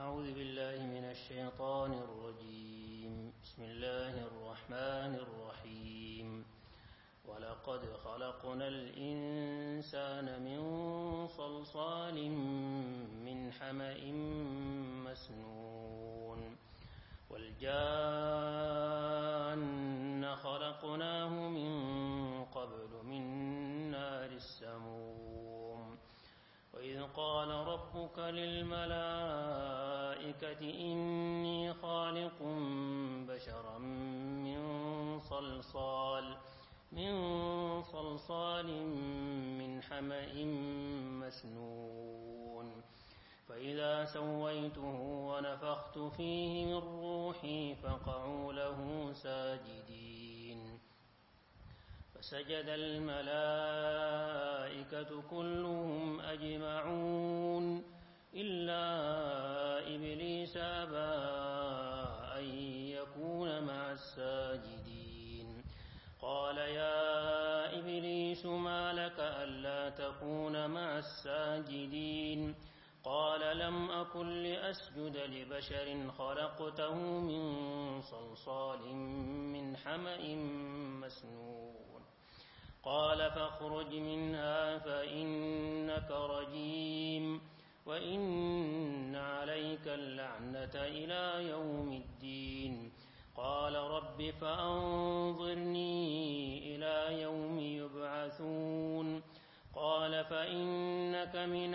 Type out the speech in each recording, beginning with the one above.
أعوذ بالله من الشيطان الرجيم. بسم الله الرحمن الرحيم. ولقد خلقنا الإنسان من صلصال من حمأ مسنون والجان خلقناه من قبل من نار السموم. وإذ قال ربك للملائكة إني خالق بشرا من صلصال من حمأ مسنون فإذا سويته ونفخت فيه من روحي فقعوا له ساجدين. فسجد الملائكة كلهم أجمعون إلا إبليس أبى أن يكون مع الساجدين. قال يا إبليس ما لك ألا تكون مع الساجدين؟ قال لم أكن لأسجد لبشر خلقته من صلصال من حمأ مسنون. قال فاخرج منها فإنك رجيم وإن عليك اللعنة إلى يوم الدين. قال رب فأنظرني إلى يوم يبعثون. قال فإنك من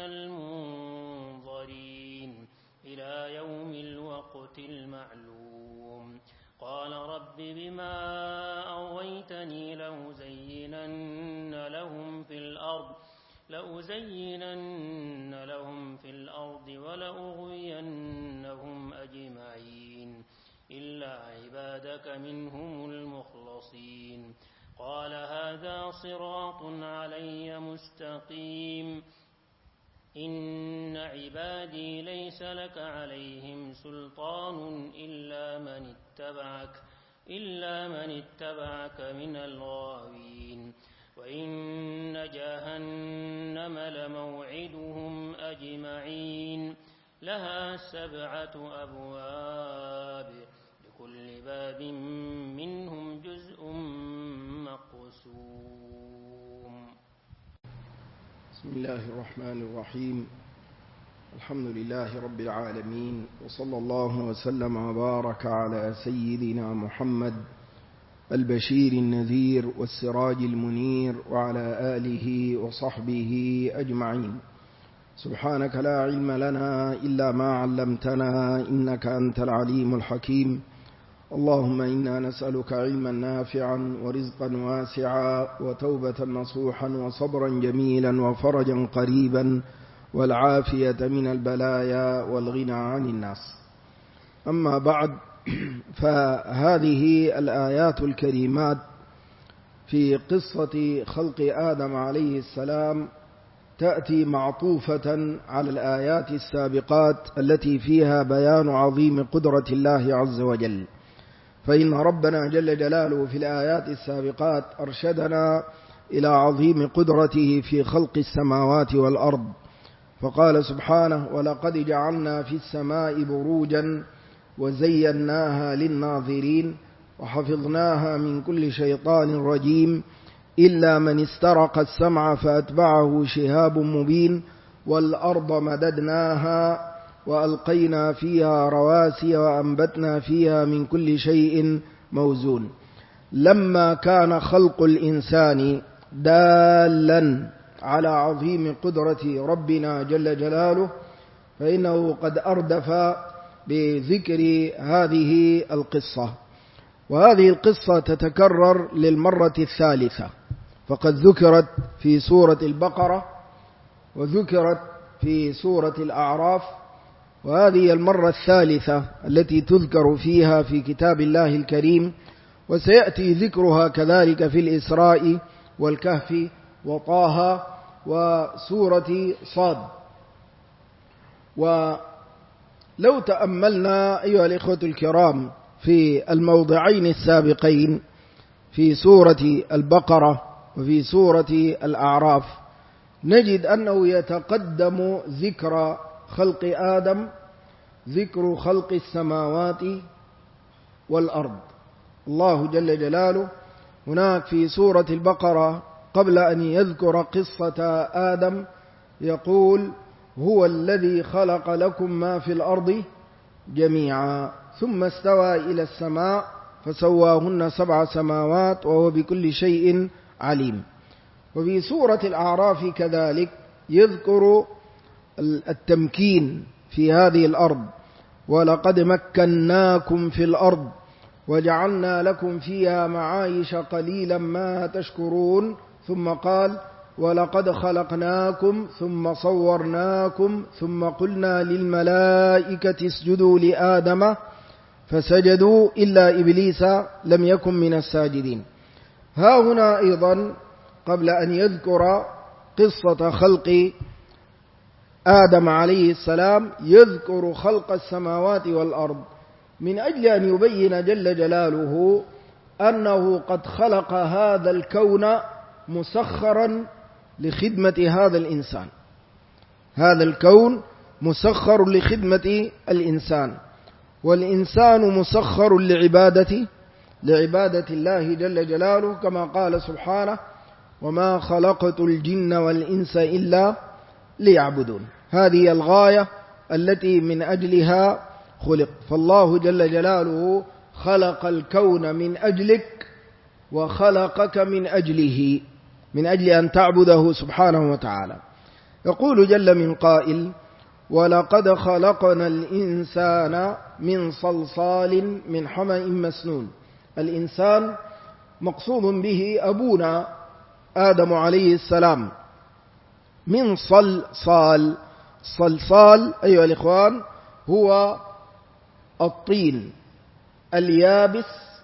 المنظرين إلى يوم الوقت المعلوم. قال رب بما أغويتني لأزينن لهم في الأرض ولأغوينهم أجمعين إلا عبادك منهم المخلصين. قال هذا صراط علي مستقيم. إن عبادي ليس لك عليهم سلطان إلا من اتبعك من الغاوين. وإن جهنم لموعدهم أجمعين لها 7 أبواب لكل باب منهم جزء مقسوم. بسم الله الرحمن الرحيم. الحمد لله رب العالمين، وصلى الله وسلم وبارك على سيدنا محمد البشير النذير والسراج المنير وعلى آله وصحبه أجمعين. سبحانك لا علم لنا إلا ما علمتنا إنك أنت العليم الحكيم. اللهم إنا نسألك علما نافعا ورزقا واسعا وتوبة نصوحا وصبرا جميلا وفرجا قريبا والعافية من البلايا والغنى عن الناس. أما بعد، فهذه الآيات الكريمات في قصة خلق آدم عليه السلام تأتي معطوفة على الآيات السابقات التي فيها بيان عظيم قدرة الله عز وجل. فإن ربنا جل جلاله في الآيات السابقات أرشدنا إلى عظيم قدرته في خلق السماوات والأرض، فقال سبحانه ولقد جعلنا في السماء بروجا وزيناها للناظرين وحفظناها من كل شيطان رجيم إلا من استرق السمع فأتبعه شهاب مبين. والأرض مددناها وألقينا فيها رواسي وأنبتنا فيها من كل شيء موزون. لما كان خلق الإنسان دالا على عظيم قدرة ربنا جل جلاله، فإنه قد أردف بذكر هذه القصة. وهذه القصة تتكرر للمرة الثالثة، فقد ذكرت في سورة البقرة وذكرت في سورة الأعراف، وهذه المرة الثالثة التي تذكر فيها في كتاب الله الكريم، وسيأتي ذكرها كذلك في الإسراء والكهف وطه وسورة صاد. ولو تأملنا أيها الإخوة الكرام في الموضعين السابقين في سورة البقرة وفي سورة الأعراف، نجد أنه يتقدم ذكر خلق آدم ذكر خلق السماوات والأرض. الله جل جلاله هناك في سورة البقرة قبل أن يذكر قصة آدم يقول: هو الذي خلق لكم ما في الأرض جميعا ثم استوى إلى السماء فسواهن 7 سماوات وهو بكل شيء عليم. وفي سورة الأعراف كذلك يذكر التمكين في هذه الأرض: ولقد مكناكم في الأرض وجعلنا لكم فيها معايش قليلا ما تشكرون. ثم قال: ولقد خلقناكم ثم صورناكم ثم قلنا للملائكة اسجدوا لآدم فسجدوا إلا إبليس لم يكن من الساجدين. ها هنا أيضا قبل أن يذكر قصة خلق آدم عليه السلام يذكر خلق السماوات والأرض من أجل أن يبين جل جلاله أنه قد خلق هذا الكون مسخرا لخدمة هذا الإنسان. هذا الكون مسخر لخدمة الإنسان، والإنسان مسخر لعبادة الله جل جلاله، كما قال سبحانه: وما خلقت الجن والإنس إلا ليعبدون. هذه الغاية التي من أجلها خلق. فالله جل جلاله خلق الكون من أجلك وخلقك من أجله، من أجل أن تعبده سبحانه وتعالى. يقول جل من قائل: ولقد خلقنا الإنسان من صلصال من حمأ مسنون. الإنسان مقصود به أبونا آدم عليه السلام من صلصال. صلصال أيها الإخوان هو الطين اليابس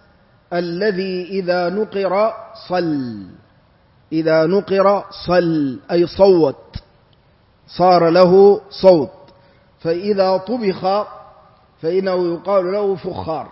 الذي إذا نقر صل، إذا نقر صل أي صوت، صار له صوت. فإذا طبخ فإنه يقال له فخار،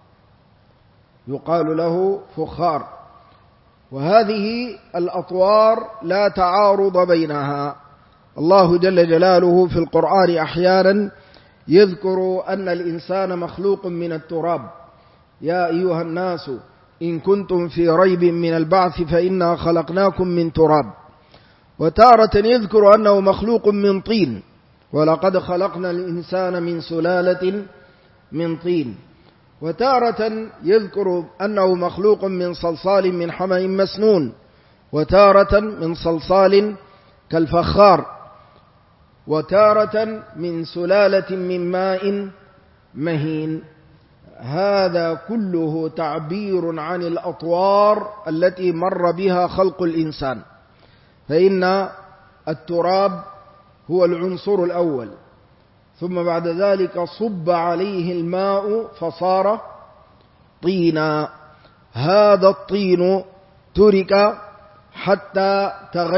يقال له فخار. وهذه الأطوار لا تعارض بينها. الله جل جلاله في القرآن أحيانا يذكر أن الإنسان مخلوق من التراب: يا أيها الناس إن كنتم في ريب من البعث فإنا خلقناكم من تراب. وتارة يذكر أنه مخلوق من طين: ولقد خلقنا الإنسان من سلالة من طين. وتارة يذكر أنه مخلوق من صلصال من حمأ مسنون، وتارة من صلصال كالفخار، وتارة من سلالة من ماء مهين. هذا كله تعبير عن الأطوار التي مر بها خلق الإنسان. فإن التراب هو العنصر الأول، ثم بعد ذلك صب عليه الماء فصار طينا. هذا الطين ترك حتى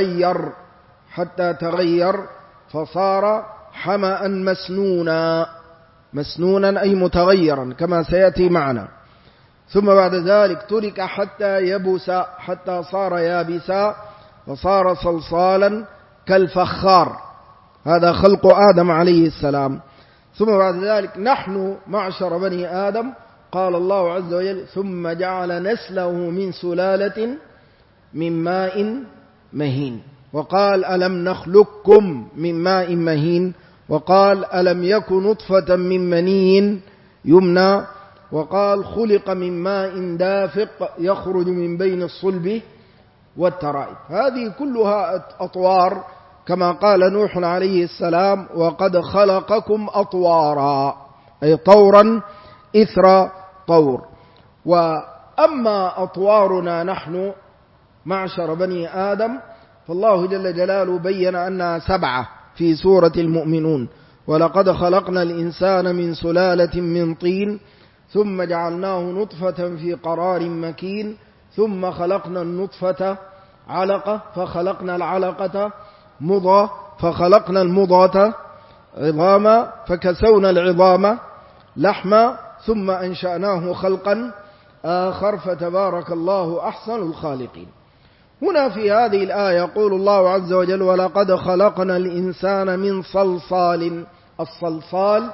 تغير فصار حمأ مسنونا. مسنونا أي متغيرا كما سيأتي معنا. ثم بعد ذلك ترك حتى يبس، حتى صار يابسا وصار صلصالا كالفخار. هذا خلق آدم عليه السلام. ثم بعد ذلك نحن معشر بني آدم قال الله عز وجل: ثم جعل نسله من سلالة من ماء مهين. وقال: ألم نخلقكم من ماء مهين. وقال: ألم يكن نطفة من مني يمنى. وقال: خلق من ماء دافق يخرج من بين الصلب والترائب. هذه كلها أطوار، كما قال نوح عليه السلام: وقد خلقكم أطوارا، أي طورا إثر طور. وأما أطوارنا نحن معشر بني آدم فالله جل جلاله بين أنها 7 في سورة المؤمنون: ولقد خلقنا الإنسان من سلالة من طين ثم جعلناه نطفة في قرار مكين ثم خلقنا النطفة علقة فخلقنا العلقة مضغة فخلقنا المضغة عظاما فكسونا العظام لحما ثم أنشأناه خلقا آخر فتبارك الله أحسن الخالقين. هنا في هذه الآية يقول الله عز وجل: ولقد خلقنا الإنسان من صلصال. الصلصال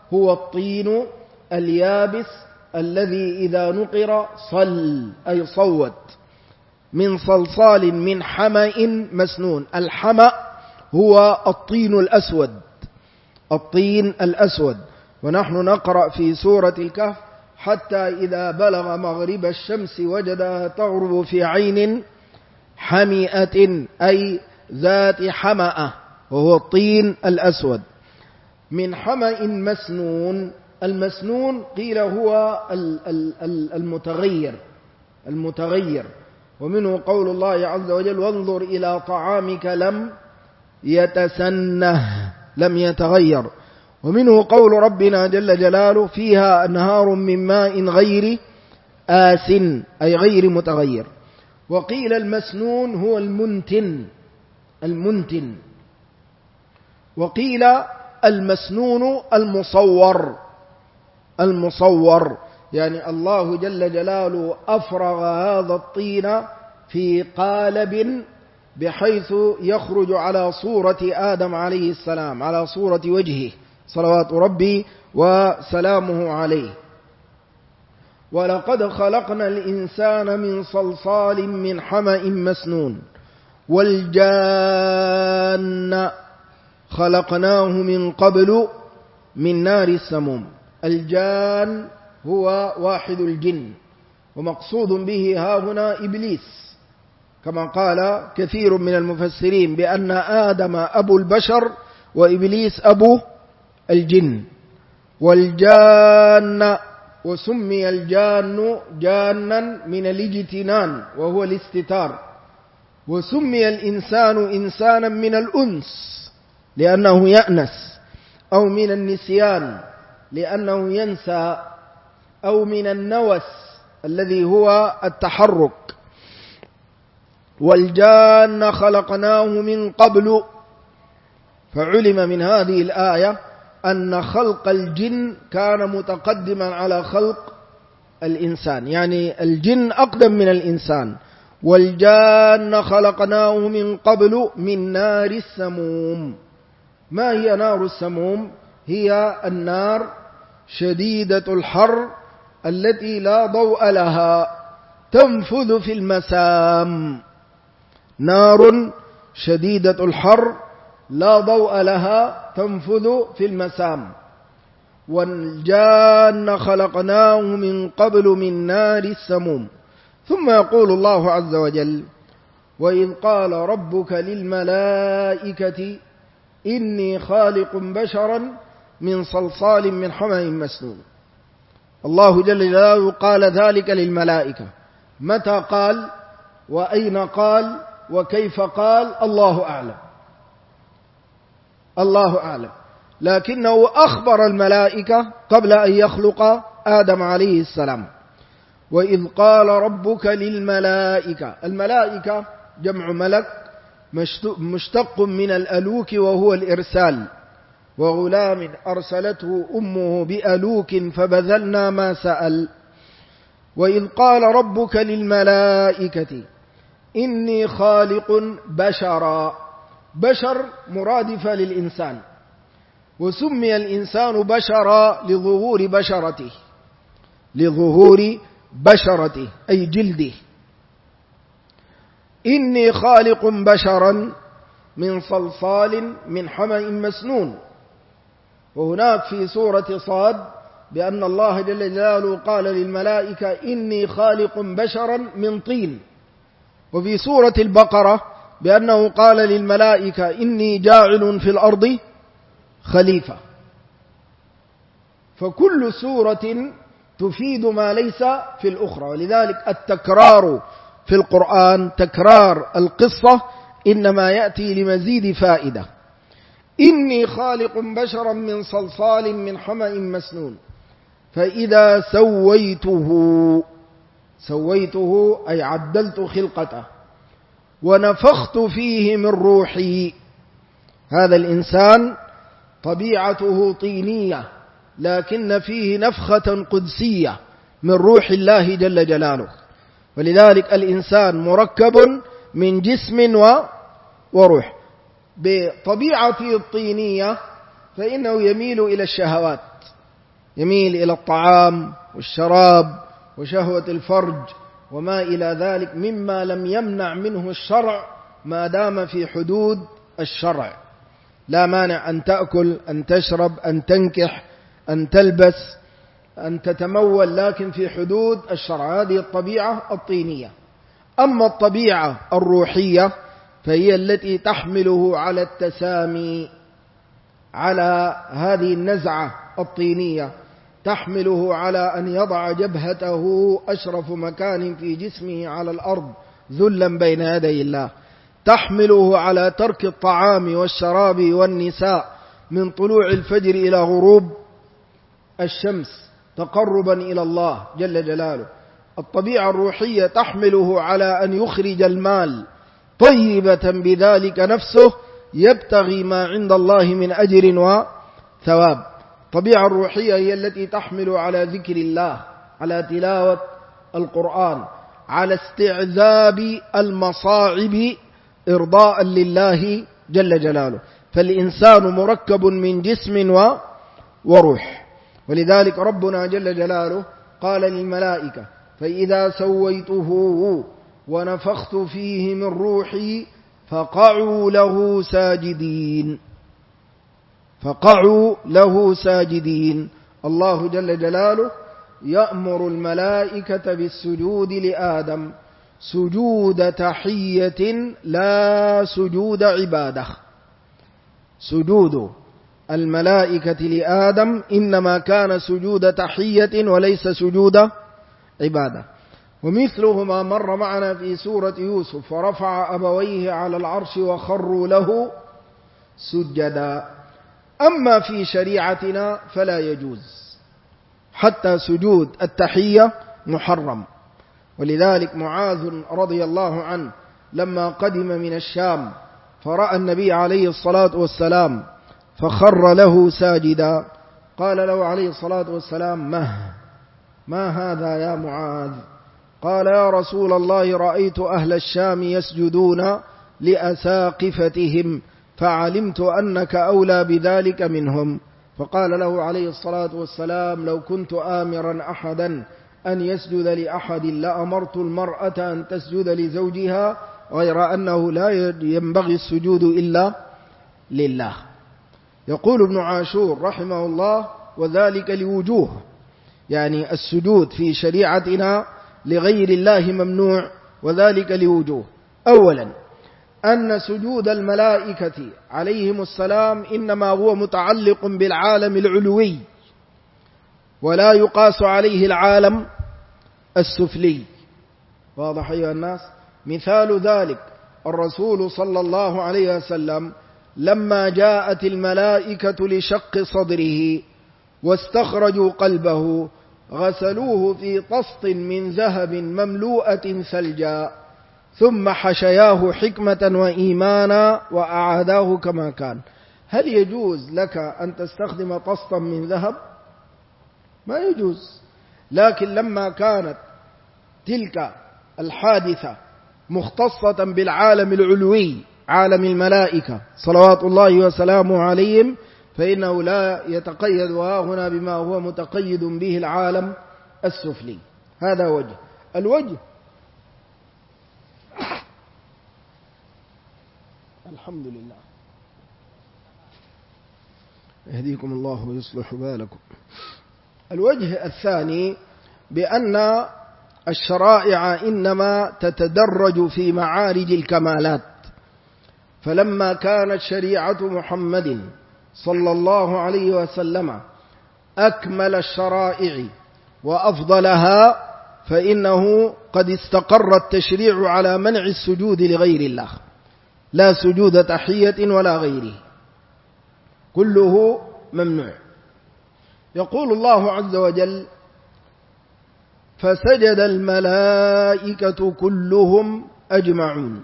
هو الطين اليابس الذي إذا نقر صل أي صوت، من صلصال من حمأ مسنون. الحمأ هو الطين الأسود، الطين الأسود. ونحن نقرأ في سورة الكهف: حتى إذا بلغ مغرب الشمس وجدها تغرب في عين حمئة أي ذات حمأة، وهو الطين الأسود. من حمأ مسنون. المسنون قيل هو المتغير، ومنه قول الله عز وجل: وانظر إلى طعامك لم يتسنه، لم يتغير. ومنه قول ربنا جل جلاله: فيها أنهار من ماء غير آسن أي غير متغير. وقيل المسنون هو المنتن. وقيل المسنون المصور، يعني الله جل جلاله أفرغ هذا الطين في قالب بحيث يخرج على صورة آدم عليه السلام، على صورة وجهه صلوات ربي وسلامه عليه. ولقد خلقنا الإنسان من صلصال من حمأ مسنون. والجان خلقناه من قبل من نار السموم. الجان هو واحد الجن، ومقصود به ها هنا إبليس، كما قال كثير من المفسرين بأن آدم أبو البشر وإبليس أبو الجن. والجان، وسمي الجان جانا من الاجتنان وهو الاستتار. وسمي الإنسان إنسانا من الأنس لأنه يأنس، أو من النسيان لأنه ينسى، أو من النوس الذي هو التحرك. والجان خلقناه من قبل. فعلم من هذه الآية أن خلق الجن كان متقدما على خلق الإنسان، يعني الجن أقدم من الإنسان. والجان خلقناه من قبل من نار السموم. ما هي نار السموم؟ هي النار شديدة الحر التي لا ضوء لها، تنفذ في المسام. نار شديدة الحر لا ضوء لها تنفذ في المسام. والجان خلقناه من قبل من نار السموم. ثم يقول الله عز وجل: وإذ قال ربك للملائكة إني خالق بشرا من صلصال من حمأ مسنون. الله جل جلاله قال ذلك للملائكة. متى قال؟ وأين قال؟ وكيف قال؟ الله أعلم، الله أعلم. لكنه أخبر الملائكة قبل أن يخلق آدم عليه السلام. وإذ قال ربك للملائكة. الملائكة جمع ملك مشتق من الألوك وهو الإرسال. وغلام أرسلته أمه بألوك فبذلنا ما سأل. وإذ قال ربك للملائكة إني خالق بشرا. بشر مرادفة للإنسان، وسمي الإنسان بشرا لظهور بشرته أي جلده. إني خالق بشرا من صلصال من حمأ مسنون. وهناك في سورة صاد بأن الله جل جلاله قال للملائكة إني خالق بشرا من طين. وفي سورة البقرة بأنه قال للملائكة إني جاعل في الأرض خليفة. فكل سورة تفيد ما ليس في الأخرى، ولذلك التكرار في القرآن، تكرار القصة، إنما يأتي لمزيد فائدة. إني خالق بشرا من صلصال من حمأ مسنون فإذا سويته أي عدلت خلقته ونفخت فيه من روحي. هذا الإنسان طبيعته طينية، لكن فيه نفخة قدسية من روح الله جل جلاله. ولذلك الإنسان مركب من جسم وروح. بطبيعته الطينية فإنه يميل إلى الشهوات يميل إلى الطعام والشراب وشهوة الفرج وما إلى ذلك مما لم يمنع منه الشرع ما دام في حدود الشرع. لا مانع أن تأكل، أن تشرب، أن تنكح، أن تلبس، أن تتمول، لكن في حدود الشرع. هذه الطبيعة الطينية. أما الطبيعة الروحية فهي التي تحمله على التسامي، على هذه النزعة الطينية، تحمله على أن يضع جبهته أشرف مكان في جسمه على الأرض ذلا بين يدي الله، تحمله على ترك الطعام والشراب والنساء من طلوع الفجر إلى غروب الشمس تقربا إلى الله جل جلاله. الطبيعة الروحية تحمله على أن يخرج المال طيبة بذلك نفسه يبتغي ما عند الله من أجر وثواب. الطبيعة الروحية هي التي تحمل على ذكر الله، على تلاوة القرآن، على استعذاب المصاعب إرضاء لله جل جلاله. فالإنسان مركب من جسم وروح. ولذلك ربنا جل جلاله قال للملائكة: فإذا سويته ونفخت فيه من روحي فقعوا له ساجدين. فقعوا له ساجدين. الله جل جلاله يأمر الملائكة بالسجود لآدم سجود تحية لا سجود عبادة. سجود الملائكة لآدم إنما كان سجود تحية وليس سجود عبادة. ومثله ما مر معنا في سورة يوسف: ورفع أبويه على العرش وخروا له سجدا. أما في شريعتنا فلا يجوز، حتى سجود التحية محرم. ولذلك معاذ رضي الله عنه لما قدم من الشام فرأى النبي عليه الصلاة والسلام فخر له ساجدا، قال له عليه الصلاة والسلام: ما هذا يا معاذ؟ قال: يا رسول الله، رأيت أهل الشام يسجدون لأساقفتهم فعلمت أنك أولى بذلك منهم. فقال له عليه الصلاة والسلام: لو كنت آمرا أحدا أن يسجد لأحد لأمرت المرأة أن تسجد لزوجها، غير أنه لا ينبغي السجود إلا لله. يقول ابن عاشور رحمه الله: وذلك لوجوه، يعني السجود في شريعتنا لغير الله ممنوع، وذلك لوجوه. أولا أن سجود الملائكة عليهم السلام إنما هو متعلق بالعالم العلوي، ولا يقاس عليه العالم السفلي. واضح أيها الناس؟ مثال ذلك الرسول صلى الله عليه وسلم لما جاءت الملائكة لشق صدره واستخرجوا قلبه غسلوه في طست من ذهب مملوءة ثلجا ثم حشياه حكمة وإيمانا وأعاداه كما كان. هل يجوز لك أن تستخدم طستا من ذهب؟ ما يجوز. لكن لما كانت تلك الحادثة مختصة بالعالم العلوي عالم الملائكة صلوات الله وسلامه عليهم فإنه لا يتقيد هنا بما هو متقيد به العالم السفلي. هذا وجه. الوجه الحمد لله يهديكم الله ويصلح بالكم. الوجه الثاني بأن الشرائع إنما تتدرج في معارج الكمالات، فلما كانت شريعة محمد صلى الله عليه وسلم أكمل الشرائع وأفضلها فإنه قد استقر التشريع على منع السجود لغير الله، لا سجود تحية ولا غيره، كله ممنوع. يقول الله عز وجل: فسجد الملائكة كلهم أجمعون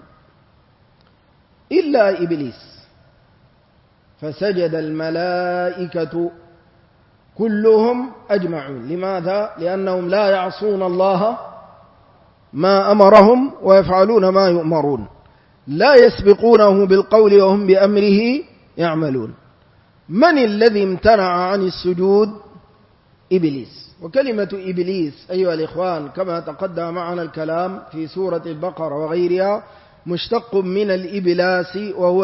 إلا إبليس. فسجد الملائكة كلهم أجمعون. لماذا؟ لأنهم لا يعصون الله ما أمرهم ويفعلون ما يؤمرون، لا يسبقونه بالقول وهم بأمره يعملون. من الذي امتنع عن السجود؟ إبليس. وكلمة إبليس أيها الإخوان كما تقدم معنا الكلام في سورة البقرة وغيرها مشتق من الإبلاس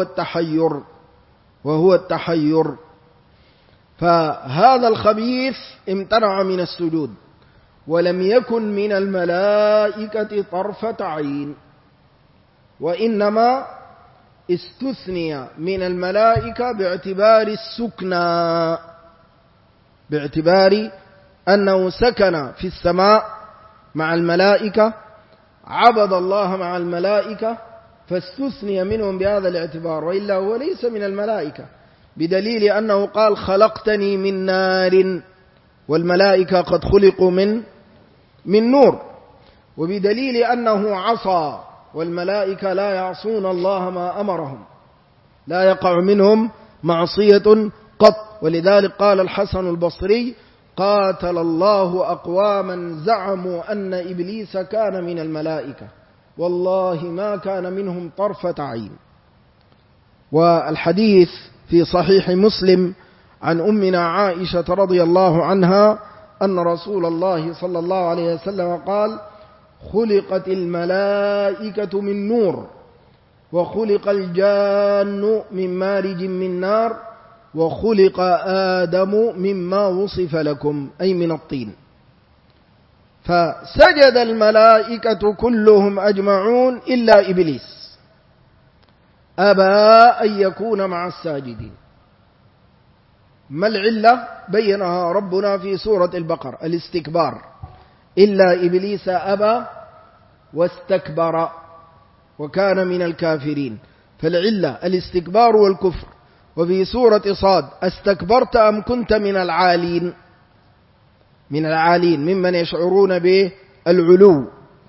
وهو التحير. فهذا الخبيث امتنع من السجود ولم يكن من الملائكة طرفة عين، وإنما استثني من الملائكة باعتبار السكنى، باعتبار أنه سكن في السماء مع الملائكة، عبد الله مع الملائكة، فاستثني منهم بهذا الاعتبار، وإلا هو ليس من الملائكة، بدليل أنه قال خلقتني من نار، والملائكة قد خلقوا من نور، وبدليل أنه عصى، والملائكة لا يعصون الله ما أمرهم، لا يقع منهم معصية قط. ولذلك قال الحسن البصري قاتل الله أقواما زعموا أن إبليس كان من الملائكة والله ما كان منهم طرفة عين. والحديث في صحيح مسلم عن أمنا عائشة رضي الله عنها أن رسول الله صلى الله عليه وسلم قال خلقت الملائكة من نور، وخلق الجان من مارج من نار، وخلق آدم مما وصف لكم، أي من الطين. فسجد الملائكة كلهم أجمعون إلا إبليس، أبى أن يكون مع الساجدين. ما العلة؟ بينها ربنا في سورة البقرة، الاستكبار، إلا إبليس أبى واستكبر وكان من الكافرين، فالعلة الاستكبار والكفر. وفي سورة صاد استكبرت أم كنت من العالين، من العالين ممن يشعرون بالعلو.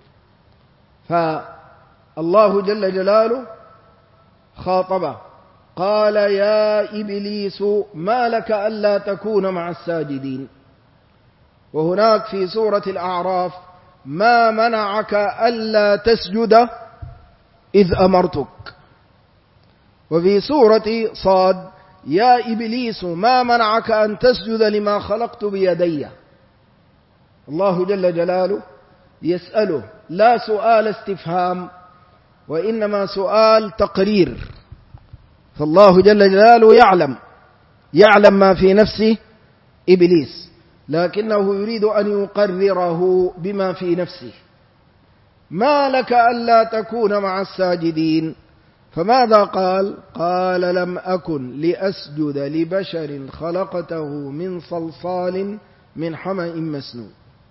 فالله جل جلاله خاطبه قال يا إبليس ما لك ألا تكون مع الساجدين. وهناك في سورة الأعراف ما منعك ألا تسجد إذ أمرتك. وفي سورة صاد يا إبليس ما منعك أن تسجد لما خلقت بيدي. الله جل جلاله يسأله لا سؤال استفهام وإنما سؤال تقرير، فالله جل جلاله يعلم ما في نفس إبليس، لكنه يريد أن يقرره بما في نفسه. ما لك ألا تكون مع الساجدين، فماذا قال؟ قال لم أكن لأسجد لبشر خلقته من صلصال من حمأ مسنون.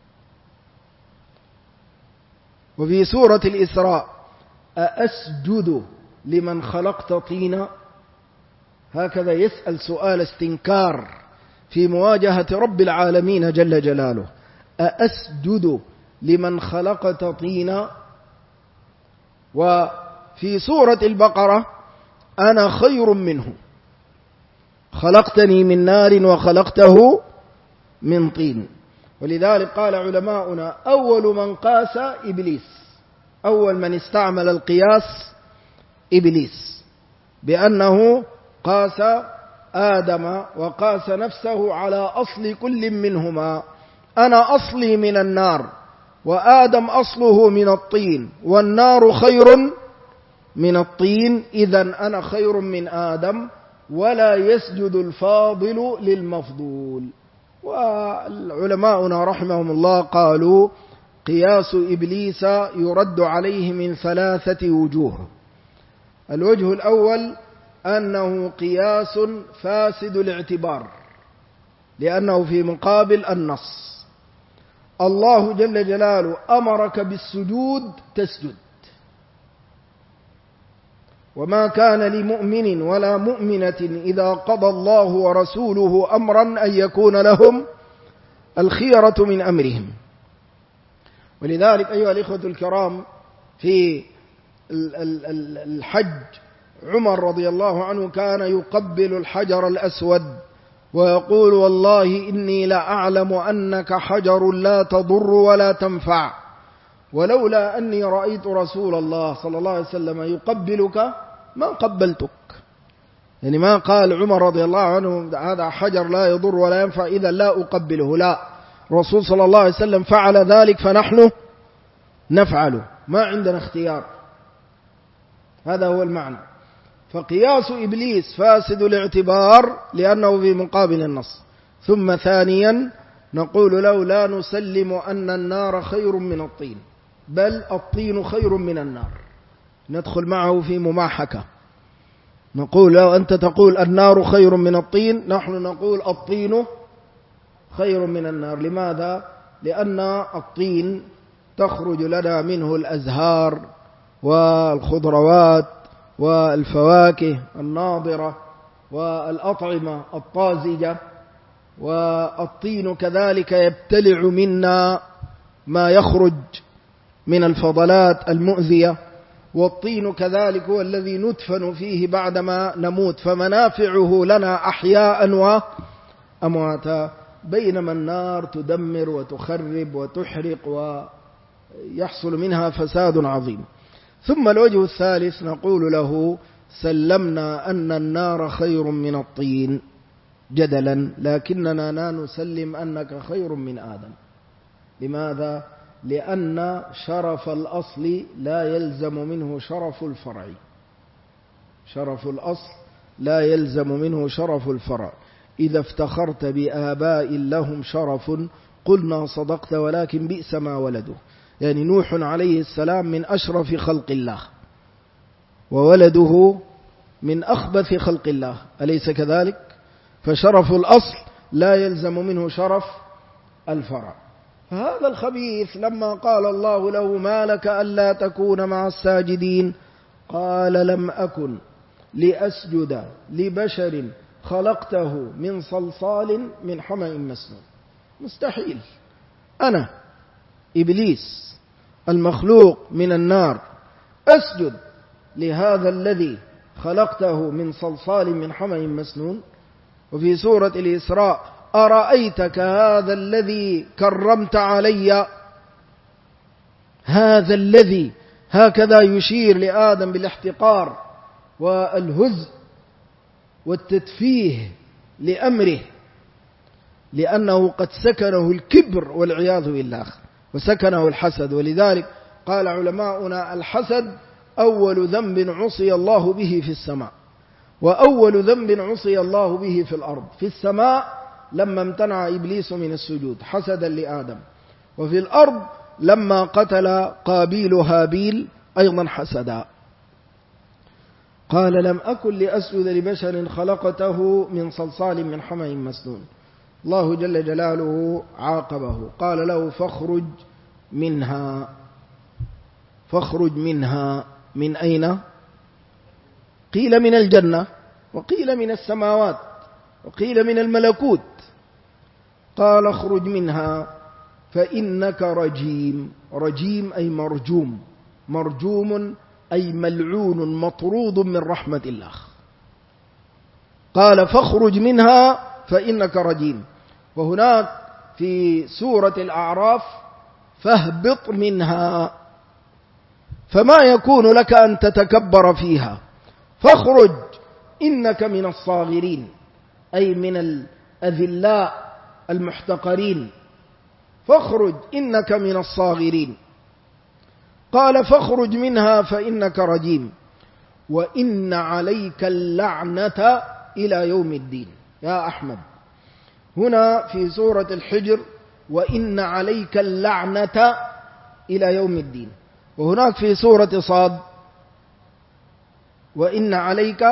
وفي سورة الإسراء أأسجد لمن خلقت طينا، هكذا يسأل سؤال استنكار في مواجهة رب العالمين جل جلاله، أأسجد لمن خلقت طينا. وفي سورة البقرة أنا خير منه خلقتني من نار وخلقته من طين. ولذلك قال علماؤنا أول من قاس إبليس، أول من استعمل القياس إبليس، بأنه قاس آدم وقاس نفسه على أصل كل منهما، أنا أصلي من النار وآدم أصله من الطين والنار خير من الطين، إذن أنا خير من آدم، ولا يسجد الفاضل للمفضول. والعلماؤنا رحمهم الله قالوا قياس إبليس يرد عليه من 3 وجوه. الوجه الأول أنه قياس فاسد الاعتبار، لأنه في مقابل النص. الله جل جلاله أمرك بالسجود تسجد، وما كان لمؤمن ولا مؤمنة إذا قضى الله ورسوله أمرا أن يكون لهم الخيرة من أمرهم. ولذلك أيها الإخوة الكرام في الحج عمر رضي الله عنه كان يقبل الحجر الأسود ويقول والله إني لأعلم أنك حجر لا تضر ولا تنفع، ولولا أني رأيت رسول الله صلى الله عليه وسلم يقبلك ما قبلتك. يعني ما قال عمر رضي الله عنه هذا حجر لا يضر ولا ينفع إذا لا أقبله، لا، الرسول صلى الله عليه وسلم فعل ذلك فنحن نفعله، ما عندنا اختيار. هذا هو المعنى. فقياس إبليس فاسد الاعتبار لأنه في مقابل النص. ثم ثانيا نقول له لا نسلم أن النار خير من الطين، بل الطين خير من النار، ندخل معه في مماحكة. نقول لو أنت تقول النار خير من الطين، نحن نقول الطين خير من النار. لماذا؟ لأن الطين تخرج لنا منه الأزهار والخضروات والفواكه الناضرة والأطعمة الطازجة، والطين كذلك يبتلع منا ما يخرج من الفضلات المؤذية، والطين كذلك هو الذي ندفن فيه بعدما نموت، فمنافعه لنا أحياء وأمواتا، بينما النار تدمر وتخرب وتحرق ويحصل منها فساد عظيم. ثم الوجه الثالث نقول له سلمنا أن النار خير من الطين جدلا، لكننا لا نسلم أنك خير من آدم. لماذا؟ لأن شرف الأصل لا يلزم منه شرف الفرع. شرف الأصل لا يلزم منه شرف الفرع. إذا افتخرت بآباء لهم شرف قلنا صدقت، ولكن بئس ما ولده. يعني نوح عليه السلام من أشرف خلق الله، وولده من أخبث خلق الله، أليس كذلك؟ فشرف الأصل لا يلزم منه شرف الفرع. فهذا الخبيث لما قال الله له ما لك ألا تكون مع الساجدين، قال لم أكن لأسجد لبشر خلقته من صلصال من حمأ مسنون. مستحيل أنا إبليس المخلوق من النار أسجد لهذا الذي خلقته من صلصال من حمأ مسنون. وفي سورة الإسراء أرأيتك هذا الذي كرمت علي، هذا الذي، هكذا يشير لآدم بالاحتقار والهزء والتدفيه لأمره، لأنه قد سكنه الكبر والعياذ بالله، وسكنه الحسد. ولذلك قال علماؤنا الحسد أول ذنب عصي الله به في السماء، وأول ذنب عصي الله به في الأرض. في السماء لما امتنع إبليس من السجود حسدا لآدم، وفي الأرض لما قتل قابيل هابيل أيضا حسدا. قال لم أكن لأسجد لبشر خلقته من صلصال من حمأ مسنون. الله جل جلاله عاقبه، قال له فاخرج منها. فاخرج منها من أين؟ قيل من الجنة، وقيل من السماوات، وقيل من الملكوت. قال اخرج منها فإنك رجيم. رجيم أي مرجوم، مرجوم أي ملعون مطرود من رحمة الله. قال فاخرج منها فإنك رجيم. وهناك في سورة الأعراف فاهبط منها، فما يكون لك أن تتكبر فيها، فاخرج إنك من الصاغرين، أي من الأذلاء المحتقرين، فاخرج إنك من الصاغرين. قال فاخرج منها فإنك رجيم وإن عليك اللعنة إلى يوم الدين. يا أحمد، هنا في سورة الحجر وإن عليك اللعنة إلى يوم الدين، وهناك في سورة صاد وإن عليك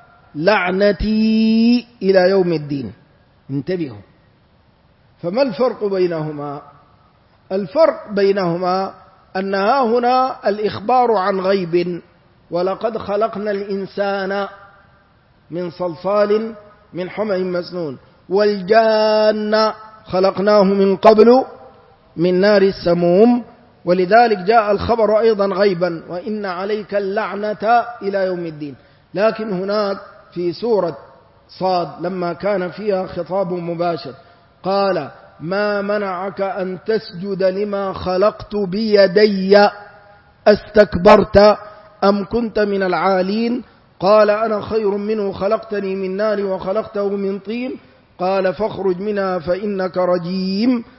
لعنتي إلى يوم الدين. انتبهوا، فما الفرق بينهما؟ الفرق بينهما أنها هنا الإخبار عن غيب، ولقد خلقنا الإنسان من صلصال من حمأ مسنون، والجان خلقناه من قبل من نار السموم، ولذلك جاء الخبر أيضا غيبا وإن عليك اللعنة إلى يوم الدين. لكن هناك في سورة صاد لما كان فيها خطاب مباشر قال ما منعك أن تسجد لما خلقت بيدي استكبرت أم كنت من العالين؟ قال أنا خير منه خلقتني من نار وخلقته من طين. قال فاخرج منها فإنك رجيم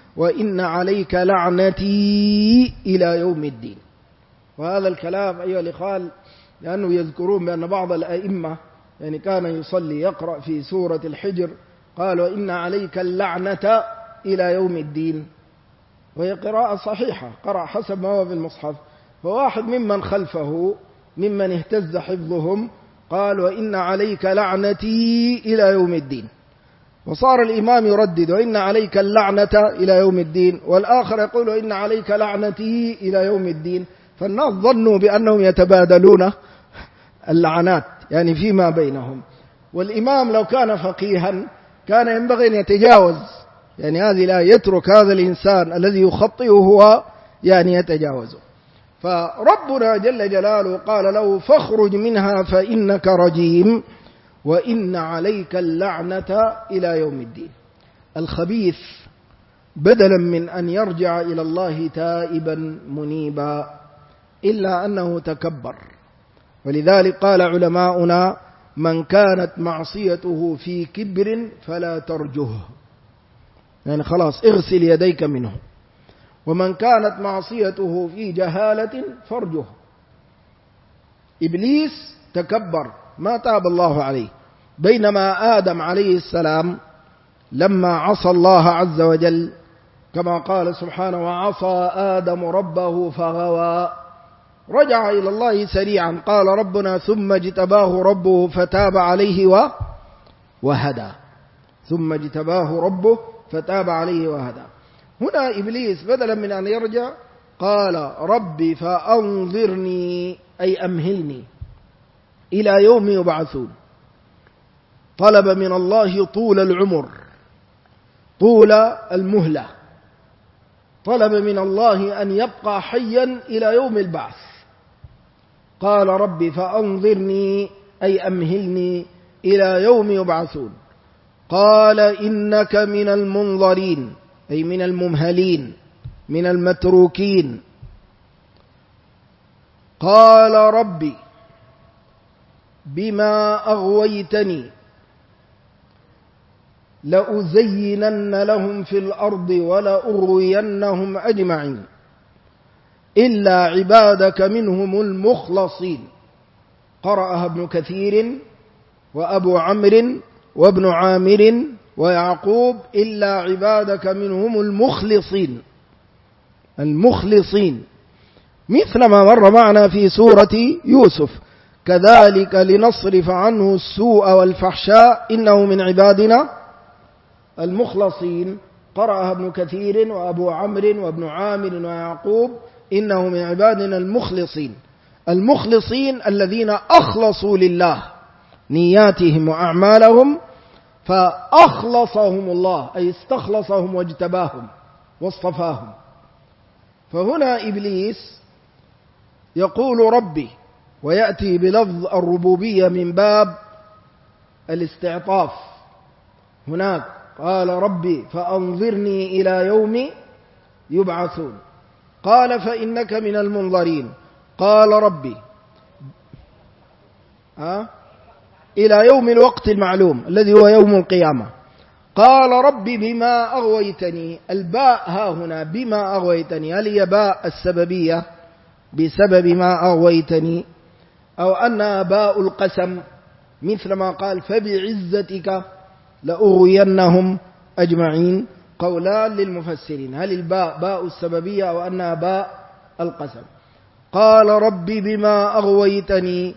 وإن عليك لعنتي إلى يوم الدين. وهذا الكلام أيها الإخوان لأنه يذكرون بأن بعض الأئمة يعني كان يصلي يقرأ في سورة الحجر قال وإن عليك اللعنة إلى يوم الدين، وهي قراءة صحيحة، قرأ حسب ما هو في المصحف. فواحد ممن خلفه ممن اهتز حفظهم قال وإن عليك لعنتي إلى يوم الدين، وصار الإمام يردد وإن عليك اللعنة إلى يوم الدين، والآخر يقول وإن عليك لعنتي إلى يوم الدين. فالناس ظنوا بأنهم يتبادلون اللعنات يعني فيما بينهم. والإمام لو كان فقيها كان ينبغي أن يتجاوز يعني هذه، لا يترك هذا الإنسان الذي يخطئ هو يعني يتجاوزه. فربنا جل جلاله قال له فاخرج منها فإنك رجيم وإن عليك اللعنة إلى يوم الدين. الخبيث بدلا من أن يرجع إلى الله تائبا منيبا إلا أنه تكبر. ولذلك قال علماؤنا من كانت معصيته في كبر فلا ترجه، يعني خلاص اغسل يديك منه. ومن كانت معصيته في جهالة فارجه. إبليس تكبر ما تاب الله عليه، بينما آدم عليه السلام لما عصى الله عز وجل كما قال سبحانه وعصى آدم ربه فغوى، رجع إلى الله سريعا. قال ربنا ثم اجتباه ربه فتاب عليه وهدى، ثم اجتباه ربه فتاب عليه وهدى. هنا إبليس بدلا من أن يرجع قال ربي فأنظرني أي أمهلني إلى يوم يبعثون. طلب من الله طول العمر، طول المهلة، طلب من الله أن يبقى حيا إلى يوم البعث. قال ربي فأنظرني أي أمهلني إلى يوم يبعثون. قال إنك من المنظرين أي من الممهلين من المتروكين. قال ربي بما أغويتني لأزينن لهم في الأرض ولأغوينهم أجمعين إلا عبادك منهم المخلصين. قرأها ابن كثير وأبو عمرو وابن عامر ويعقوب إلا عبادك منهم المخلصين. المخلصين مثل ما مر معنا في سورة يوسف كذلك لنصرف عنه السوء والفحشاء إنه من عبادنا المخلصين. قرأها ابن كثير وأبو عمرو وابن عامر ويعقوب إنه من عبادنا المخلصين. المخلصين الذين أخلصوا لله نياتهم وأعمالهم فأخلصهم الله أي استخلصهم واجتباهم واصطفاهم. فهنا إبليس يقول ربي ويأتي بلفظ الربوبية من باب الاستعطاف. هناك قال ربي فأنظرني إلى يوم يبعثون. قال فإنك من المنظرين. قال ربي إلى يوم الوقت المعلوم الذي هو يوم القيامة. قال ربي بما أغويتني. الباء ها هنا بما أغويتني هل هي باء السببية بسبب ما أغويتني أو أنها باء القسم مثل ما قال فبعزتك لأغوينهم أجمعين؟ قولان للمفسرين هل الباء باء السببية أو أنها باء القسم. قال ربي بما أغويتني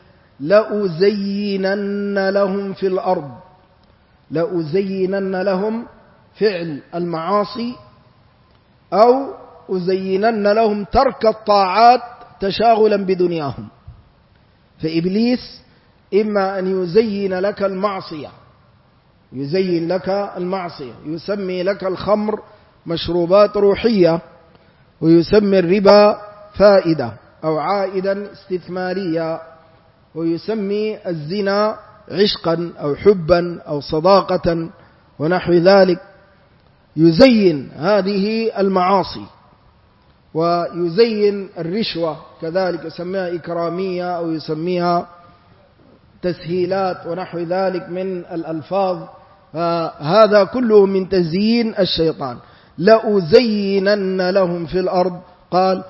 لأزينن لهم في الأرض. لأزينن لهم فعل المعاصي أو أزينن لهم ترك الطاعات تشاغلا بدنياهم. فإبليس إما أن يزين لك المعصية، يزين لك المعصية، يسمي لك الخمر مشروبات روحية ويسمي الربا فائدة أو عائدا استثماريا، ويسمي الزنا عشقا أو حبا أو صداقة ونحو ذلك. يزين هذه المعاصي ويزين الرشوة كذلك يسميها إكرامية أو يسميها تسهيلات ونحو ذلك من الألفاظ. هذا كله من تزيين الشيطان. لأزينن لهم في الأرض قال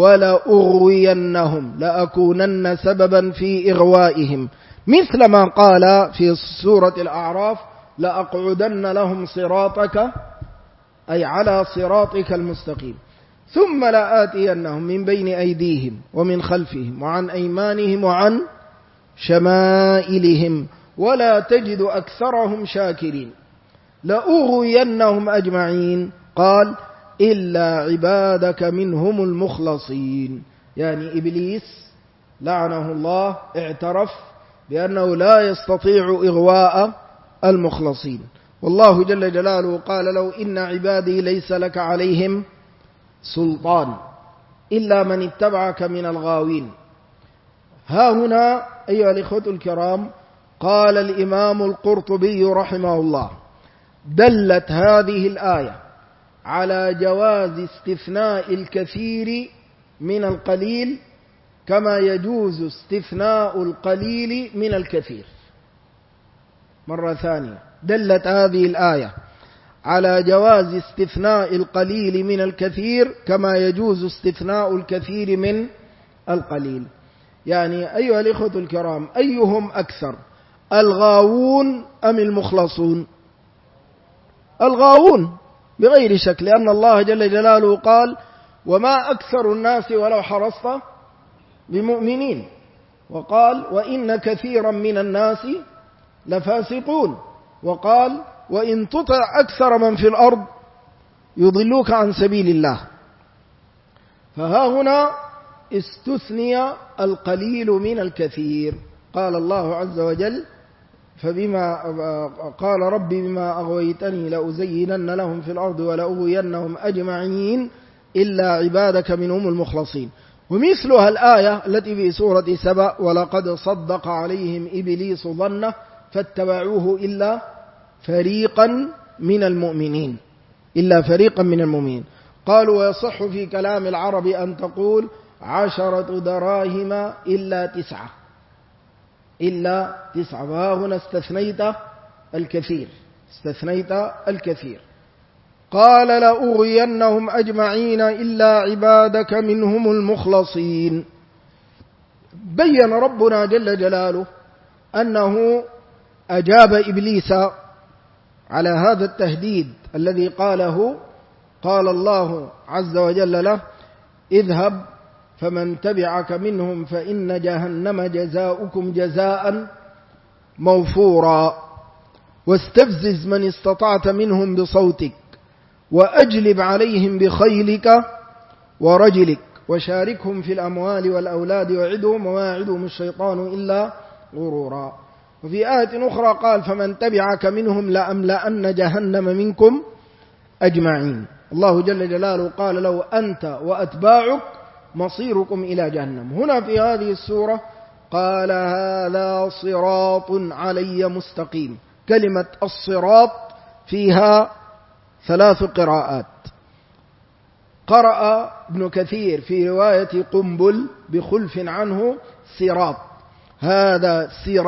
ولأغوينهم لأكونن سببا في إغوائهم، مثل ما قال في سورة الأعراف لأقعدن لهم صراطك أي على صراطك المستقيم، ثم لآتينهم من بين أيديهم ومن خلفهم وعن أيمانهم وعن شمائلهم ولا تجد أكثرهم شاكرين. لأغوينهم أجمعين قال إلا عبادك منهم المخلصين، يعني إبليس لعنه الله اعترف بأنه لا يستطيع إغواء المخلصين، والله جل جلاله قال له إن عبادي ليس لك عليهم سلطان إلا من اتبعك من الغاوين. ها هنا أيها الإخوة الكرام قال الإمام القرطبي رحمه الله دلت هذه الآية على جواز استثناء الكثير من القليل كما يجوز استثناء القليل من الكثير. مرة ثانية، دلت هذه الآية على جواز استثناء القليل من الكثير كما يجوز استثناء الكثير من القليل. يعني أيها الإخوة الكرام أيهم أكثر، الغاوون أم المخلصون؟ الغاوون بغير شك، لأن الله جل جلاله قال وما أكثر الناس ولو حرصت بمؤمنين، وقال وإن كثيرا من الناس لفاسقون، وقال وإن تطع أكثر من في الأرض يضلوك عن سبيل الله. فها هنا استثني القليل من الكثير. قال الله عز وجل فبما قال ربي بما أغويتني لأزينن لهم في الأرض ولأغوينهم أجمعين إلا عبادك منهم المخلصين. ومثلها الآية التي في سورة سبأ ولقد صدق عليهم إبليس ظنه فاتبعوه إلا فريقا من المؤمنين، إلا فريقا من المؤمنين. قالوا ويصح في كلام العرب أن تقول 10 دراهم إلا 9 إلا 9، وها هنا استثنيت الكثير. قال لأغوينهم أجمعين إلا عبادك منهم المخلصين. بين ربنا جل جلاله أنه أجاب إبليس على هذا التهديد الذي قاله. قال الله عز وجل له اذهب فمن تبعك منهم فإن جهنم جزاؤكم جزاء موفورا واستفزز من استطعت منهم بصوتك وأجلب عليهم بخيلك ورجلك وشاركهم في الأموال والأولاد وعدهم وما يعدهم الشيطان إلا غرورا. وفي آية أخرى قال فمن تبعك منهم لأملأن جهنم منكم أجمعين. الله جل جلاله قال له أنت وأتباعك مصيركم إلى جهنم. هنا في هذه السورة قال هذا صراط علي مستقيم. كلمة الصراط فيها 3 قراءات. قرأ ابن كثير في رواية قنبل بخلف عنه صراط، هذا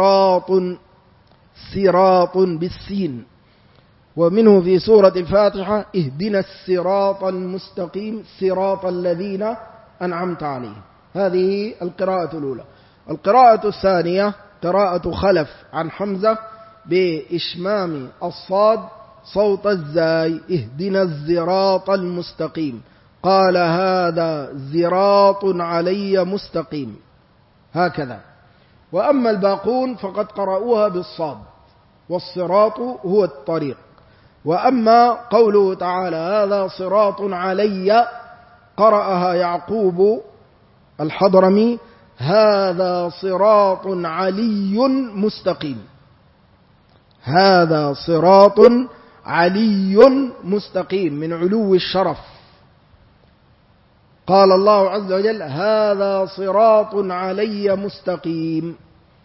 صراط بالسين. ومنه في سورة الفاتحة اهدنا الصراط المستقيم صراط الذين أنعمت عليهم. هذه القراءة الأولى. القراءة الثانية قراءة خلف عن حمزة بإشمام الصاد صوت الزاي اهدنا الصراط المستقيم. قال هذا صراط علي مستقيم، هكذا. وأما الباقون فقد قرأوها بالصاد، والصراط هو الطريق. وأما قوله تعالى هذا صراط علي قرأها يعقوب الحضرمي هذا صراط علي مستقيم، هذا صراط علي مستقيم من علو الشرف. قال الله عز وجل هذا صراط علي مستقيم.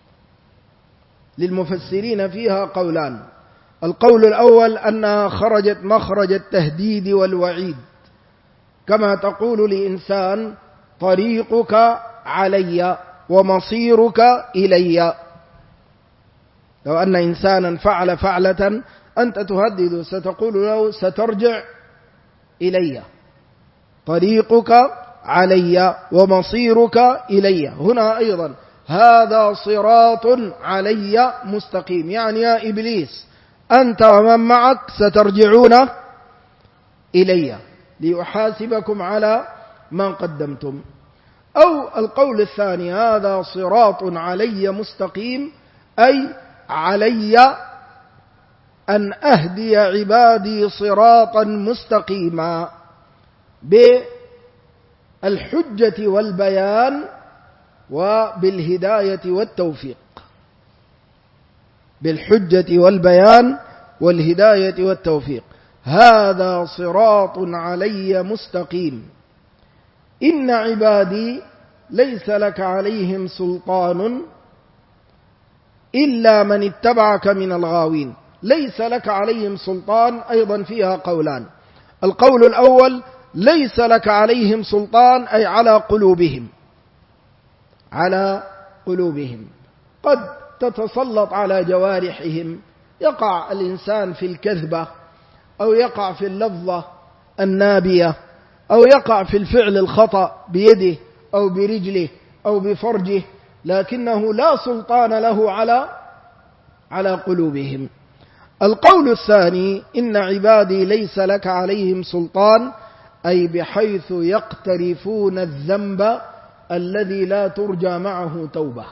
للمفسرين فيها قولان. القول الأول أنها خرجت مخرج التهديد والوعيد، كما تقول لإنسان طريقك علي ومصيرك إلي. لو أن إنسانا فعل فعلة أنت تهدد ستقول له سترجع إلي، طريقك علي ومصيرك إلي. هنا أيضا هذا صراط علي مستقيم، يعني يا إبليس أنت ومن معك سترجعون إلي لأحاسبكم على ما قدمتم. أو القول الثاني هذا صراط علي مستقيم، أي علي أن أهدي عبادي صراطا مستقيما بالحجة والبيان وبالهداية والتوفيق، بالحجة والبيان والهداية والتوفيق. هذا صراط علي مستقيم إن عبادي ليس لك عليهم سلطان إلا من اتبعك من الغاوين. ليس لك عليهم سلطان أيضا فيها قولان. القول الأول ليس لك عليهم سلطان أي على قلوبهم، على قلوبهم. قد تتسلط على جوارحهم، يقع الإنسان في الكذبة أو يقع في اللفظة النابية أو يقع في الفعل الخطأ بيده أو برجله أو بفرجه، لكنه لا سلطان له على قلوبهم. القول الثاني إن عبادي ليس لك عليهم سلطان، أي بحيث يقترفون الذنب الذي لا ترجى معه توبة.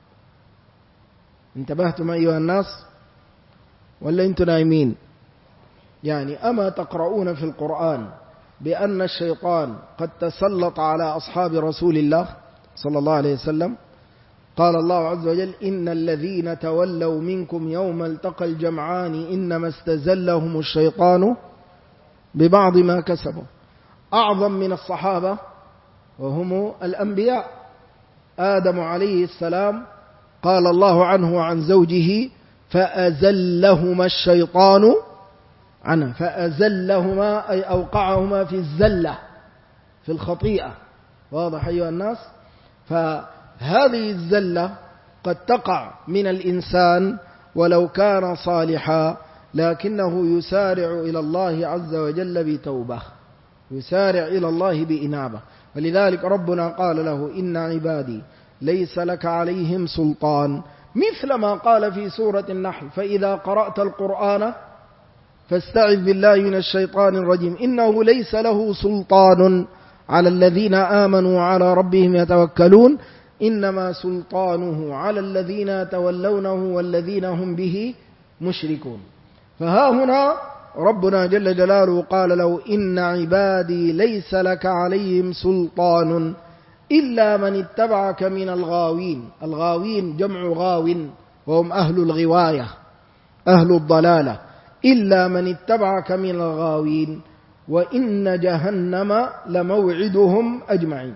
انتبهتم أيها الناس ولا أنتم نايمين؟ يعني أما تقرؤون في القرآن بأن الشيطان قد تسلط على أصحاب رسول الله صلى الله عليه وسلم؟ قال الله عز وجل إن الذين تولوا منكم يوم التقى الجمعان إنما استزلهم الشيطان ببعض ما كسبوا. أعظم من الصحابة وهم الأنبياء، آدم عليه السلام قال الله عنه وعن زوجه فأزلهما الشيطان عنه. فأزلهما أي أوقعهما في الزلة، في الخطيئة. واضح أيها الناس؟ فهذه الزلة قد تقع من الإنسان ولو كان صالحا، لكنه يسارع إلى الله عز وجل بتوبة، يسارع إلى الله بإنابة. ولذلك ربنا قال له إن عبادي ليس لك عليهم سلطان، مثل ما قال في سورة النحل فإذا قرأت القرآن فاستعذ بالله من الشيطان الرجيم إنه ليس له سلطان على الذين آمنوا وعلى ربهم يتوكلون إنما سلطانه على الذين يتولونه والذين هم به مشركون. فها هنا ربنا جل جلاله قال له إن عبادي ليس لك عليهم سلطان إلا من اتبعك من الغاوين. الغاوين جمع غاو وهم أهل الغواية، أهل الضلالة. إلا من اتبعك من الغاوين وإن جهنم لموعدهم أجمعين.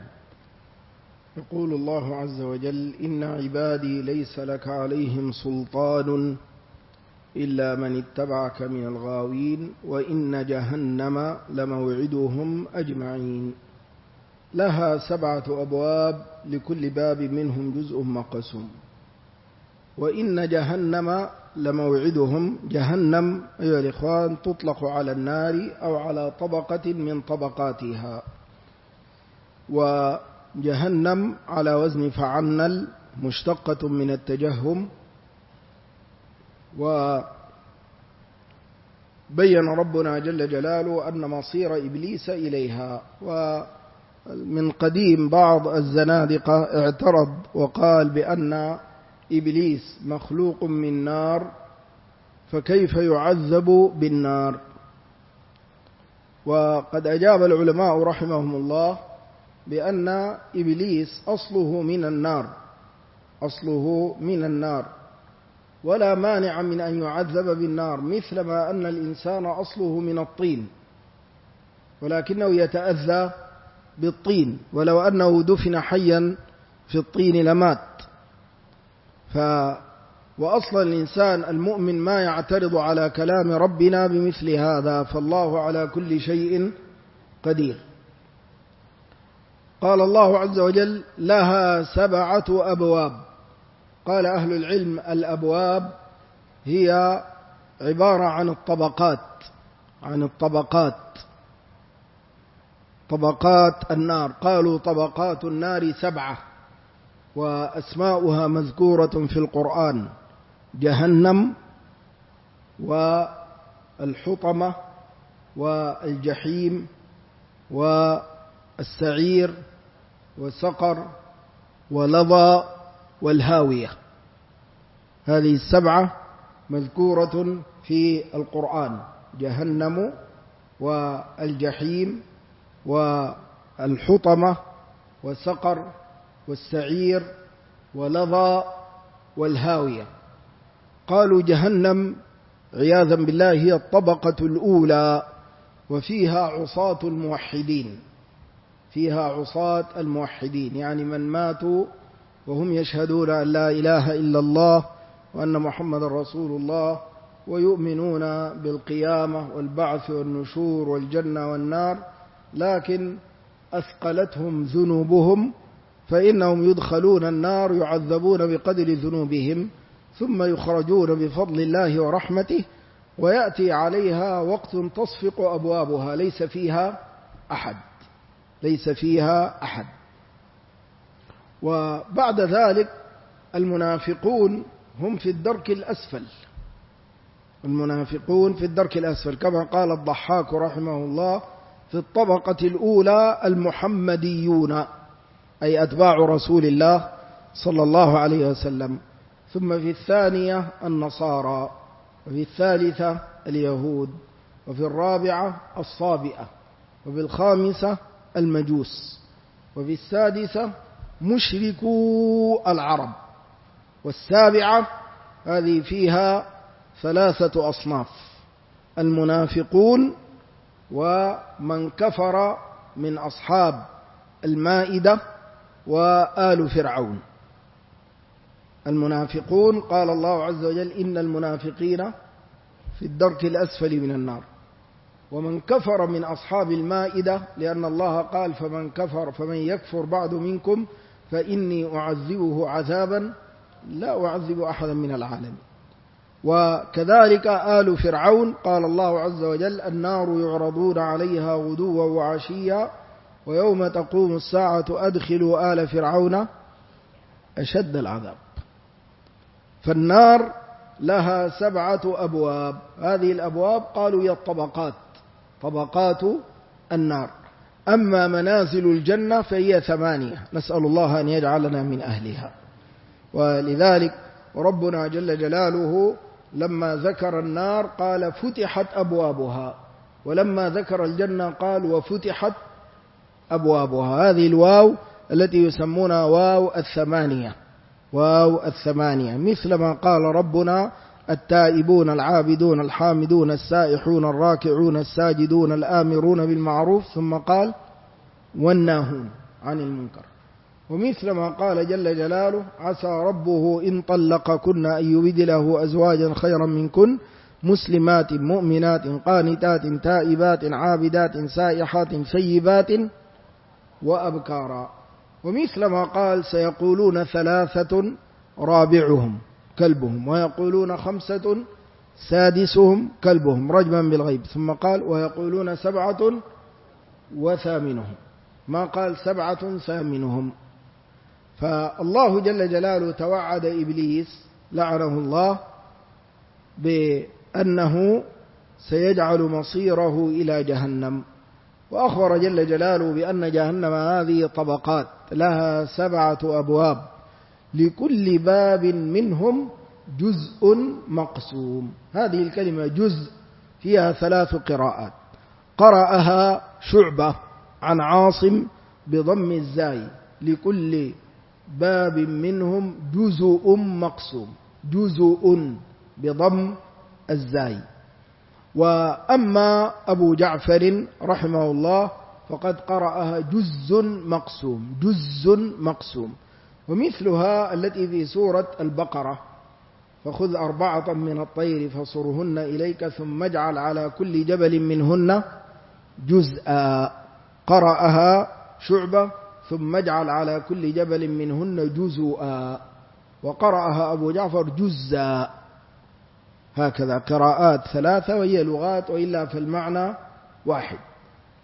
يقول الله عز وجل إن عبادي ليس لك عليهم سلطان إلا من اتبعك من الغاوين وإن جهنم لموعدهم أجمعين. لها 7 أبواب لكل باب منهم جزء مقسوم. وإن جهنم لموعدهم. جهنم أيها الإخوان تطلق على النار أو على طبقة من طبقاتها، وجهنم على وزن فعنل مشتقة من التجهم. وبين ربنا جل جلاله أن مصير إبليس إليها. ومن قديم بعض الزنادقة اعترض وقال بأن إبليس مخلوق من نار فكيف يعذب بالنار؟ وقد أجاب العلماء رحمهم الله بأن إبليس أصله من النار، أصله من النار، ولا مانع من أن يعذب بالنار، مثلما أن الإنسان أصله من الطين ولكنه يتأذى بالطين، ولو أنه دفن حيا في الطين لمات. وأصلا الإنسان المؤمن ما يعترض على كلام ربنا بمثل هذا، فالله على كل شيء قدير. قال الله عز وجل لها 7 أبواب. قال أهل العلم الأبواب هي عبارة عن الطبقات، عن الطبقات. طبقات النار. قالوا طبقات النار 7 وأسماؤها مذكورة في القرآن: جهنم والحطمة والجحيم والسعير والسقر ولظى والهاوية. هذه 7 مذكورة في القرآن: جهنم والجحيم والحطمة والسقر والسعير ولظى والهاوية. قالوا جهنم عياذا بالله هي الطبقة الأولى، وفيها عصاة الموحدين، فيها عصاة الموحدين، يعني من ماتوا وهم يشهدون أن لا إله إلا الله وأن محمد رسول الله، ويؤمنون بالقيامة والبعث والنشور والجنة والنار، لكن أثقلتهم ذنوبهم فإنهم يدخلون النار يعذبون بقدر ذنوبهم، ثم يخرجون بفضل الله ورحمته، ويأتي عليها وقت تصفق أبوابها ليس فيها أحد، ليس فيها أحد. وبعد ذلك المنافقون هم في الدرك الأسفل، المنافقون في الدرك الأسفل، كما قال الضحاك رحمه الله: في الطبقة الأولى المحمديون، أي أتباع رسول الله صلى الله عليه وسلم، ثم في الثانية النصارى، وفي الثالثة اليهود، وفي الرابعة الصابئة، وفي الخامسة المجوس، وفي السادسة مشركو العرب، والسابعة هذه فيها 3 أصناف: المنافقون ومن كفر من أصحاب المائدة وآل فرعون. المنافقون قال الله عز وجل: إن المنافقين في الدرك الأسفل من النار. ومن كفر من أصحاب المائدة، لأن الله قال: فمن يكفر بعد منكم فإني أعذبه عذابا لا أعذب أحدا من العالمين. وكذلك آل فرعون قال الله عز وجل: النار يعرضون عليها غدوا وعشيا ويوم تقوم الساعة أدخلوا آل فرعون أشد العذاب. فالنار لها 7 أبواب، هذه الأبواب قالوا هي الطبقات، طبقات النار. أما منازل الجنة فهي 8، نسأل الله أن يجعلنا من أهلها. ولذلك ربنا جل جلاله لما ذكر النار قال: فتحت أبوابها، ولما ذكر الجنة قال: وفتحت أبوابها. هذه الواو التي يسمونها واو الثمانية، واو الثمانية، مثل ما قال ربنا: التائبون العابدون الحامدون السائحون الراكعون الساجدون الآمرون بالمعروف، ثم قال: والناهون عن المنكر. ومثل ما قال جل جلاله: عسى ربه إن طلقكن أن يبدله أزواجا خيرا منكن مسلمات مؤمنات قانتات تائبات عابدات سائحات ثيبات وأبكارا. ومثل ما قال: سيقولون 3 رابعهم كلبهم، ويقولون 5 سادسهم كلبهم رجما بالغيب، ثم قال: ويقولون 7 وثامنهم، ما قال 7 ثامنهم. فالله جل جلاله توعد إبليس لعنه الله بأنه سيجعل مصيره إلى جهنم، وأخبر جل جلاله بأن جهنم هذه طبقات لها 7 أبواب، لكل باب منهم جزء مقسوم. هذه الكلمة جزء فيها 3 قراءات، قرأها شعبة عن عاصم بضم الزاي: لكل باب منهم جزء مقسوم، جزء بضم الزاي. وأما أبو جعفر رحمه الله فقد قرأها جزء مقسوم، جزء مقسوم. ومثلها التي في سورة البقرة: فخذ 4 من الطير فصرهن إليك ثم اجعل على كل جبل منهن جزءا، قرأها شعبة: ثم اجعل على كل جبل منهن جزءا، وقرأها أبو جعفر جزءا. هكذا قراءات 3، وهي لغات، وإلا فالمعنى واحد.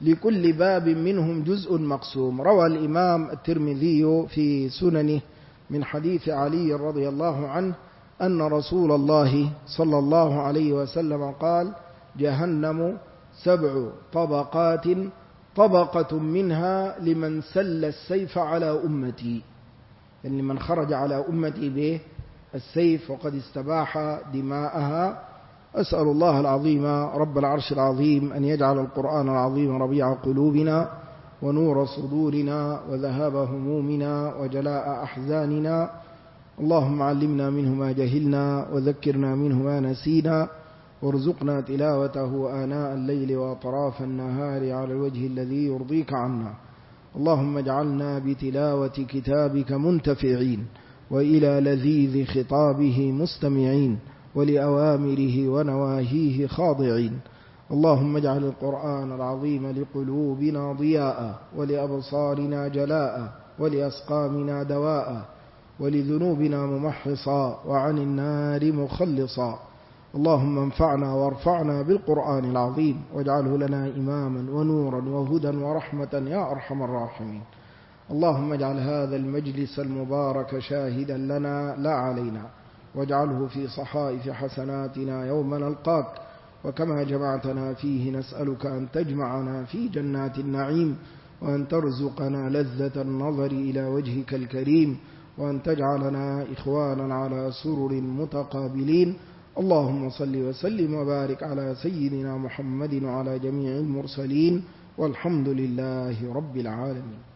لكل باب منهم جزء مقسوم. روى الإمام الترمذي في سننه من حديث علي رضي الله عنه أن رسول الله صلى الله عليه وسلم قال: جهنم 7 طبقات طبقة منها لمن سل السيف على أمتي، يعني من خرج على أمتي بالسيف وقد استباح دماءها. أسأل الله العظيم رب العرش العظيم أن يجعل القرآن العظيم ربيع قلوبنا ونور صدورنا وذهاب همومنا وجلاء أحزاننا. اللهم علمنا منه ما جهلنا وذكرنا منه ما نسينا، وارزقنا تلاوته آناء الليل وأطراف النهار على الوجه الذي يرضيك عنا. اللهم اجعلنا بتلاوة كتابك منتفعين، وإلى لذيذ خطابه مستمعين، ولأوامره ونواهيه خاضعين. اللهم اجعل القرآن العظيم لقلوبنا ضياء، ولأبصارنا جلاء، ولأسقامنا دواء، ولذنوبنا ممحصا، وعن النار مخلصا. اللهم انفعنا وارفعنا بالقرآن العظيم، واجعله لنا إماما ونورا وهدى ورحمة يا أرحم الراحمين. اللهم اجعل هذا المجلس المبارك شاهدا لنا لا علينا، واجعله في صحائف حسناتنا يوم نلقاك. وكما جمعتنا فيه نسألك أن تجمعنا في جنات النعيم، وأن ترزقنا لذة النظر إلى وجهك الكريم، وأن تجعلنا إخوانا على سرر متقابلين. اللهم صل وسلم وبارك على سيدنا محمد وعلى جميع المرسلين، والحمد لله رب العالمين.